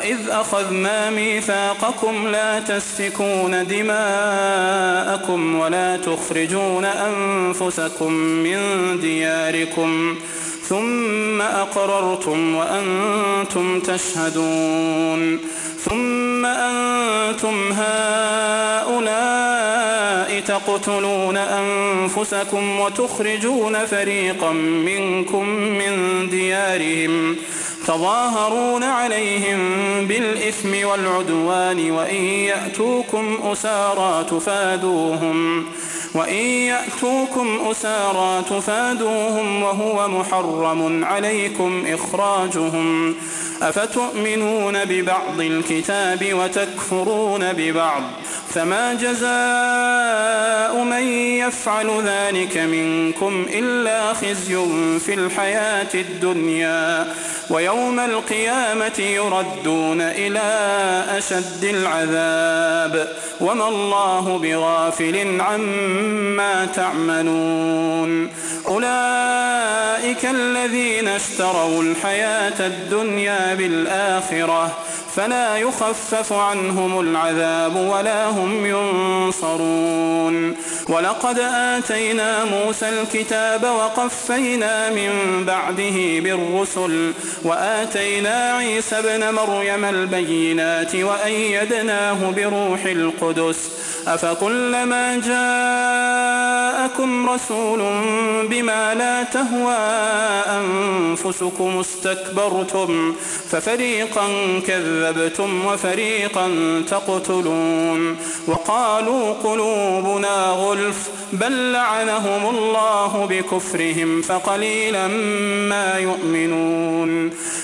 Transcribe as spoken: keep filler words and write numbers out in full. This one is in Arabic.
وإذ أخذنا ميثاقكم لا تسفكون دماءكم ولا تخرجون أنفسكم من دياركم ثم أقررتم وأنتم تشهدون ثم أنتم هؤلاء تقتلون أنفسكم وتخرجون فريقا منكم من ديارهم تظاهرون عليهم بالإثم والعدوان وإن يأتوكم أسارى تفادوهم وإن يأتوكم أسارى تفادوهم وهو محرم عليكم إخراجهم أفتؤمنون ببعض الكتاب وتكفرون ببعض فما جزاء من يفعل ذلك منكم إلا خزي في الحياة الدنيا ويوم القيامة يردون إلى أشد العذاب وما الله بغافل عما تعملون أولئك الذين اشتروا الحياة الدنيا بالآخرة فلا يخفف عنهم العذاب ولا هم ينصرون ولقد آتينا موسى الكتاب وقفينا من بعده بالرسل وآتينا عيسى ابن مريم البينات وأيدناه بروح القدس أفكلما جاءكم رسول بما لا تهوى أنفسكم استكبرتم ففريقا كذبتم وفريقا تقتلون وقالوا قلوبنا غلف بل لعنهم الله بكفرهم فقليلا ما يؤمنون